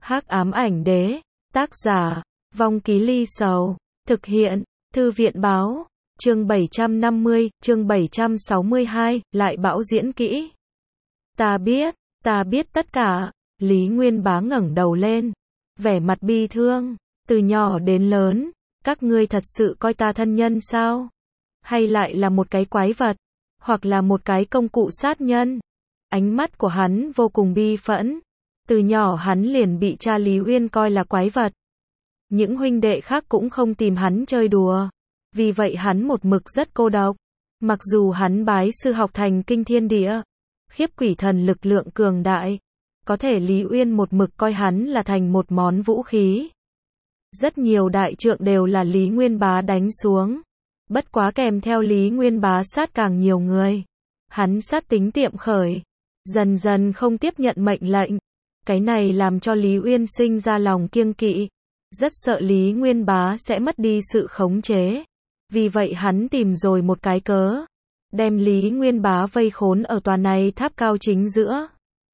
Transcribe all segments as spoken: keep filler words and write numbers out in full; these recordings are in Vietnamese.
Hắc ám ảnh đế, tác giả, Vong Ký Ly Sầu, thực hiện, Thư viện báo, chương bảy trăm năm mươi, chương bảy trăm sáu mươi hai, lại bão diễn kỹ. Ta biết, ta biết tất cả, Lý Nguyên Bá ngẩng đầu lên, vẻ mặt bi thương, từ nhỏ đến lớn, các ngươi thật sự coi ta thân nhân sao? Hay lại là một cái quái vật, hoặc là một cái công cụ sát nhân? Ánh mắt của hắn vô cùng bi phẫn. Từ nhỏ hắn liền bị cha Lý Uyên coi là quái vật. Những huynh đệ khác cũng không tìm hắn chơi đùa. Vì vậy hắn một mực rất cô độc. Mặc dù hắn bái sư học thành kinh thiên địa, khiếp quỷ thần lực lượng cường đại, có thể Lý Uyên một mực coi hắn là thành một món vũ khí. Rất nhiều đại trượng đều là Lý Nguyên Bá đánh xuống. Bất quá kèm theo Lý Nguyên Bá sát càng nhiều người. Hắn sát tính tiệm khởi, dần dần không tiếp nhận mệnh lệnh. Cái này làm cho Lý Uyên sinh ra lòng kiêng kỵ, rất sợ Lý Nguyên Bá sẽ mất đi sự khống chế. Vì vậy hắn tìm rồi một cái cớ, đem Lý Nguyên Bá vây khốn ở tòa này tháp cao chính giữa.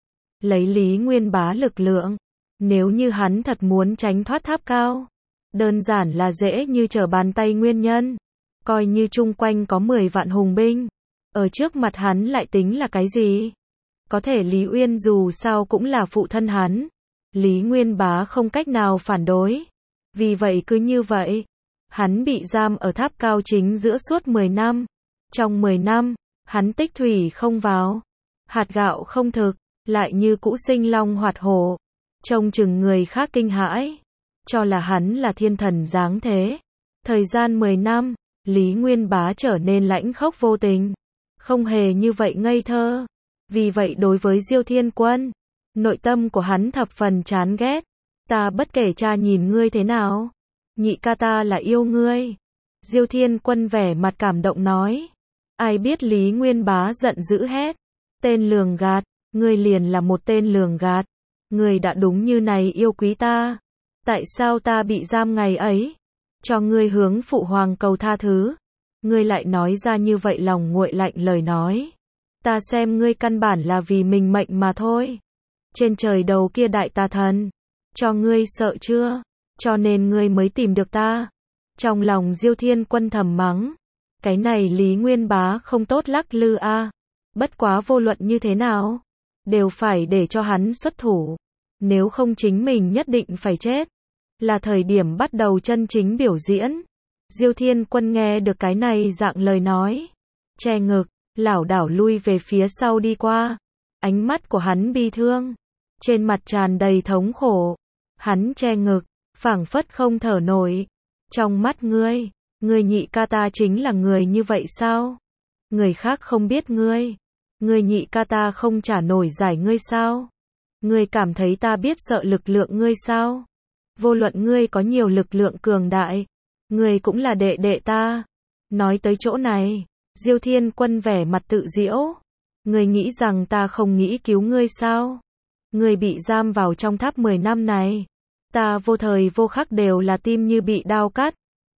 Lấy Lý Nguyên Bá lực lượng, nếu như hắn thật muốn tránh thoát tháp cao, đơn giản là dễ như trở bàn tay nguyên nhân. Coi như chung quanh có mười vạn hùng binh, ở trước mặt hắn lại tính là cái gì? Có thể Lý Uyên dù sao cũng là phụ thân hắn. Lý Nguyên Bá không cách nào phản đối. Vì vậy cứ như vậy, hắn bị giam ở tháp cao chính giữa suốt mười năm. Trong mười năm, hắn tích thủy không vào, hạt gạo không thực, lại như cũ sinh long hoạt hổ. Trông chừng người khác kinh hãi, cho là hắn là thiên thần giáng thế. Thời gian mười năm, Lý Nguyên Bá trở nên lãnh khốc vô tình, không hề như vậy ngây thơ. Vì vậy đối với Diêu Thiên Quân, nội tâm của hắn thập phần chán ghét. Ta bất kể cha nhìn ngươi thế nào, nhị ca ta là yêu ngươi. Diêu Thiên Quân vẻ mặt cảm động nói. Ai biết Lý Nguyên Bá giận dữ hét. Tên lường gạt, ngươi liền là một tên lường gạt. Ngươi đã đúng như này yêu quý ta. Tại sao ta bị giam ngày ấy? Cho ngươi hướng phụ hoàng cầu tha thứ. Ngươi lại nói ra như vậy lòng nguội lạnh lời nói. Ta xem ngươi căn bản là vì mình mệnh mà thôi. Trên trời đầu kia đại tà thần, cho ngươi sợ chưa? Cho nên ngươi mới tìm được ta. Trong lòng Diêu Thiên Quân thầm mắng. Cái này Lý Nguyên Bá không tốt lắc lư a. À. Bất quá vô luận như thế nào, đều phải để cho hắn xuất thủ. Nếu không chính mình nhất định phải chết. Là thời điểm bắt đầu chân chính biểu diễn. Diêu Thiên Quân nghe được cái này dạng lời nói, che ngực, lảo đảo lui về phía sau đi qua. Ánh mắt của hắn bi thương, trên mặt tràn đầy thống khổ. Hắn che ngực, phảng phất không thở nổi. Trong mắt ngươi, ngươi nhị ca ta chính là người như vậy sao? Người khác không biết ngươi, ngươi nhị ca ta không trả nổi giải ngươi sao? Ngươi cảm thấy ta biết sợ lực lượng ngươi sao? Vô luận ngươi có nhiều lực lượng cường đại, ngươi cũng là đệ đệ ta. Nói tới chỗ này, Diêu Thiên Quân vẻ mặt tự giễu. Ngươi nghĩ rằng ta không nghĩ cứu ngươi sao? Ngươi bị giam vào trong tháp mười năm này, ta vô thời vô khắc đều là tim như bị đao cắt.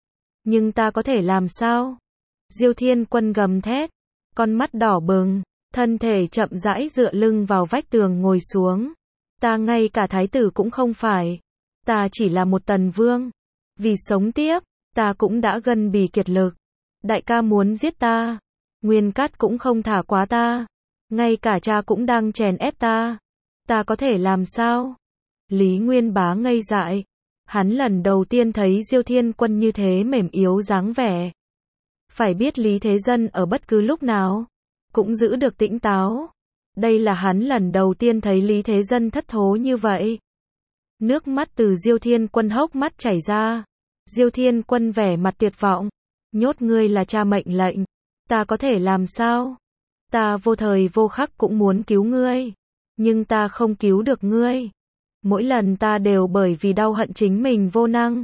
Nhưng ta có thể làm sao? Diêu Thiên Quân gầm thét, con mắt đỏ bừng, thân thể chậm rãi dựa lưng vào vách tường ngồi xuống. Ta ngay cả thái tử cũng không phải. Ta chỉ là một tần vương. Vì sống tiếp, ta cũng đã gân bì kiệt lực. Đại ca muốn giết ta, Nguyên Cát cũng không thả quá ta. Ngay cả cha cũng đang chèn ép ta. Ta có thể làm sao? Lý Nguyên Bá ngây dại. Hắn lần đầu tiên thấy Diêu Thiên Quân như thế mềm yếu dáng vẻ. Phải biết Lý Thế Dân ở bất cứ lúc nào cũng giữ được tĩnh táo. Đây là hắn lần đầu tiên thấy Lý Thế Dân thất thố như vậy. Nước mắt từ Diêu Thiên Quân hốc mắt chảy ra. Diêu Thiên Quân vẻ mặt tuyệt vọng. Nhốt ngươi là cha mệnh lệnh. Ta có thể làm sao? Ta vô thời vô khắc cũng muốn cứu ngươi. Nhưng ta không cứu được ngươi. Mỗi lần ta đều bởi vì đau hận chính mình vô năng.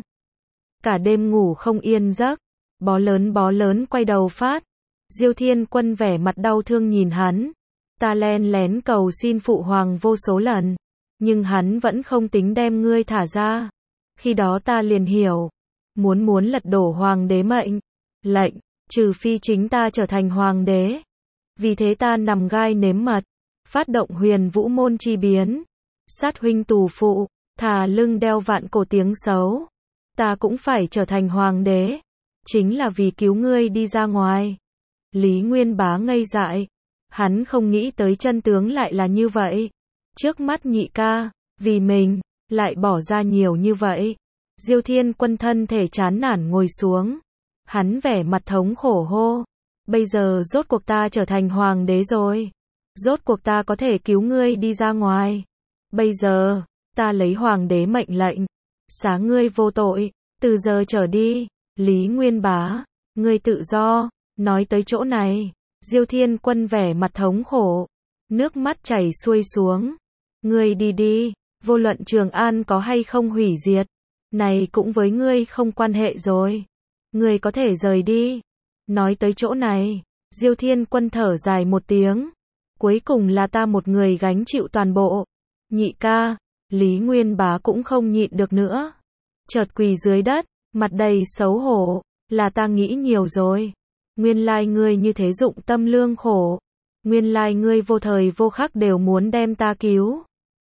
Cả đêm ngủ không yên giấc. Bó lớn bó lớn quay đầu phát. Diêu Thiên Quân vẻ mặt đau thương nhìn hắn. Ta len lén cầu xin phụ hoàng vô số lần. Nhưng hắn vẫn không tính đem ngươi thả ra. Khi đó ta liền hiểu. Muốn muốn lật đổ hoàng đế mệnh lệnh, trừ phi chính ta trở thành hoàng đế. Vì thế ta nằm gai nếm mật, phát động huyền vũ môn chi biến, sát huynh tù phụ, thà lưng đeo vạn cổ tiếng xấu. Ta cũng phải trở thành hoàng đế. Chính là vì cứu ngươi đi ra ngoài. Lý Nguyên Bá ngây dại. Hắn không nghĩ tới chân tướng lại là như vậy. Trước mắt nhị ca, vì mình, lại bỏ ra nhiều như vậy. Diêu Thiên Quân thân thể chán nản ngồi xuống. Hắn vẻ mặt thống khổ hô. Bây giờ rốt cuộc ta trở thành hoàng đế rồi. Rốt cuộc ta có thể cứu ngươi đi ra ngoài. Bây giờ, ta lấy hoàng đế mệnh lệnh. Xá ngươi vô tội, từ giờ trở đi, Lý Nguyên Bá, ngươi tự do. Nói tới chỗ này, Diêu Thiên Quân vẻ mặt thống khổ. Nước mắt chảy xuôi xuống. Ngươi đi đi, vô luận Trường An có hay không hủy diệt. Này cũng với ngươi không quan hệ rồi. Ngươi có thể rời đi. Nói tới chỗ này, Diêu Thiên Quân thở dài một tiếng. Cuối cùng là ta một người gánh chịu toàn bộ. Nhị ca, Lý Nguyên Bá cũng không nhịn được nữa. Chợt quỳ dưới đất, mặt đầy xấu hổ. Là ta nghĩ nhiều rồi. Nguyên lai ngươi như thế dụng tâm lương khổ. Nguyên lai ngươi vô thời vô khắc đều muốn đem ta cứu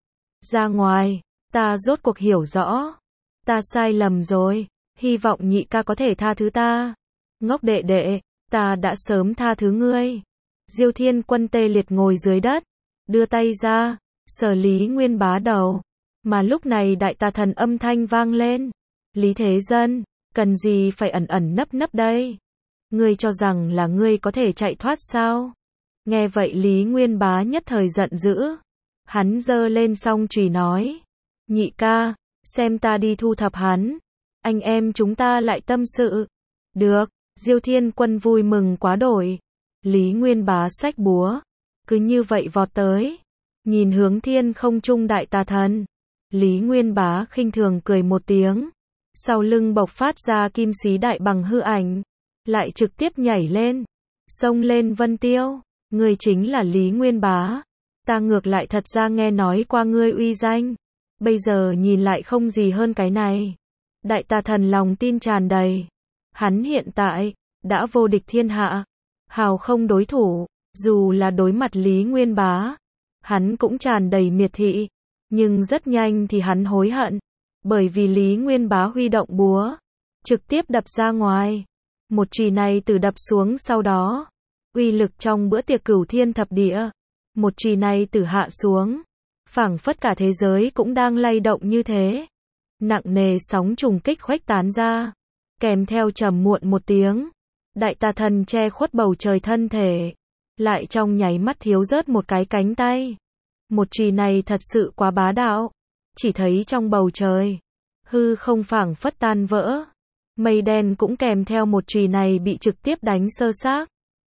ra ngoài. Ta rốt cuộc hiểu rõ. Ta sai lầm rồi. Hy vọng nhị ca có thể tha thứ ta. Ngốc đệ đệ, ta đã sớm tha thứ ngươi. Diêu Thiên Quân tê liệt ngồi dưới đất, đưa tay ra, sờ Lý Nguyên Bá đầu. Mà lúc này đại tà thần âm thanh vang lên. Lý Thế Dân, cần gì phải ẩn ẩn nấp nấp đây? Ngươi cho rằng là ngươi có thể chạy thoát sao? Nghe vậy Lý Nguyên Bá nhất thời giận dữ. Hắn giơ lên song chùy nói. Nhị ca, xem ta đi thu thập hắn. Anh em chúng ta lại tâm sự. Được, Diêu Thiên Quân vui mừng quá đổi. Lý Nguyên Bá xách búa. Cứ như vậy vọt tới. Nhìn hướng thiên không trung đại tà thần. Lý Nguyên Bá khinh thường cười một tiếng. Sau lưng bộc phát ra kim xí đại bằng hư ảnh. Lại trực tiếp nhảy lên. Xông lên Vân Tiêu. Ngươi chính là Lý Nguyên Bá. Ta ngược lại thật ra nghe nói qua ngươi uy danh. Bây giờ nhìn lại không gì hơn cái này. Đại tà thần lòng tin tràn đầy. Hắn hiện tại, đã vô địch thiên hạ. Hào không đối thủ. Dù là đối mặt Lý Nguyên Bá. Hắn cũng tràn đầy miệt thị. Nhưng rất nhanh thì hắn hối hận. Bởi vì Lý Nguyên Bá huy động búa. Trực tiếp đập ra ngoài. Một chùy này từ đập xuống sau đó. Uy lực trong bữa tiệc cửu thiên thập địa. Một chùy này từ hạ xuống. Phảng phất cả thế giới cũng đang lay động như thế. Nặng nề sóng trùng kích khuếch tán ra. Kèm theo trầm muộn một tiếng. Đại tà thần che khuất bầu trời thân thể. Lại trong nháy mắt thiếu rớt một cái cánh tay. Một chùy này thật sự quá bá đạo. Chỉ thấy trong bầu trời. Hư không phảng phất tan vỡ. Mây đen cũng kèm theo một chùy này bị trực tiếp đánh sơ xác.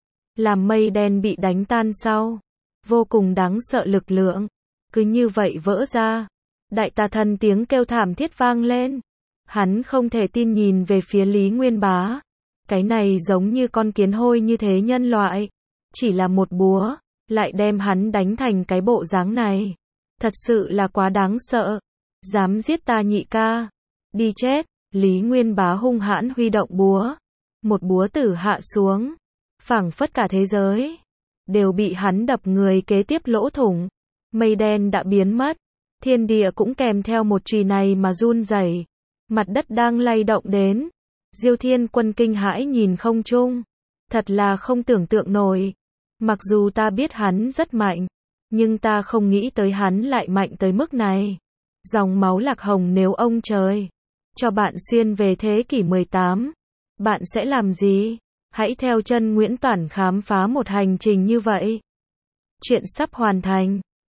Làm mây đen bị đánh tan sau. Vô cùng đáng sợ lực lượng. Cứ như vậy vỡ ra. Đại tà thần tiếng kêu thảm thiết vang lên. Hắn không thể tin nhìn về phía Lý Nguyên Bá. Cái này giống như con kiến hôi như thế nhân loại. Chỉ là một búa. Lại đem hắn đánh thành cái bộ dáng này. Thật sự là quá đáng sợ. Dám giết ta nhị ca. Đi chết. Lý Nguyên Bá hung hãn huy động búa. Một búa tử hạ xuống. Phảng phất cả thế giới. Đều bị hắn đập người kế tiếp lỗ thủng. Mây đen đã biến mất. Thiên địa cũng kèm theo một chùy này mà run rẩy. Mặt đất đang lay động đến. Diêu Thiên Quân kinh hãi nhìn không trung. Thật là không tưởng tượng nổi. Mặc dù ta biết hắn rất mạnh. Nhưng ta không nghĩ tới hắn lại mạnh tới mức này. Dòng máu Lạc Hồng nếu ông trời cho bạn xuyên về thế kỷ mười tám. Bạn sẽ làm gì? Hãy theo chân Nguyễn Toản khám phá một hành trình như vậy. Chuyện sắp hoàn thành.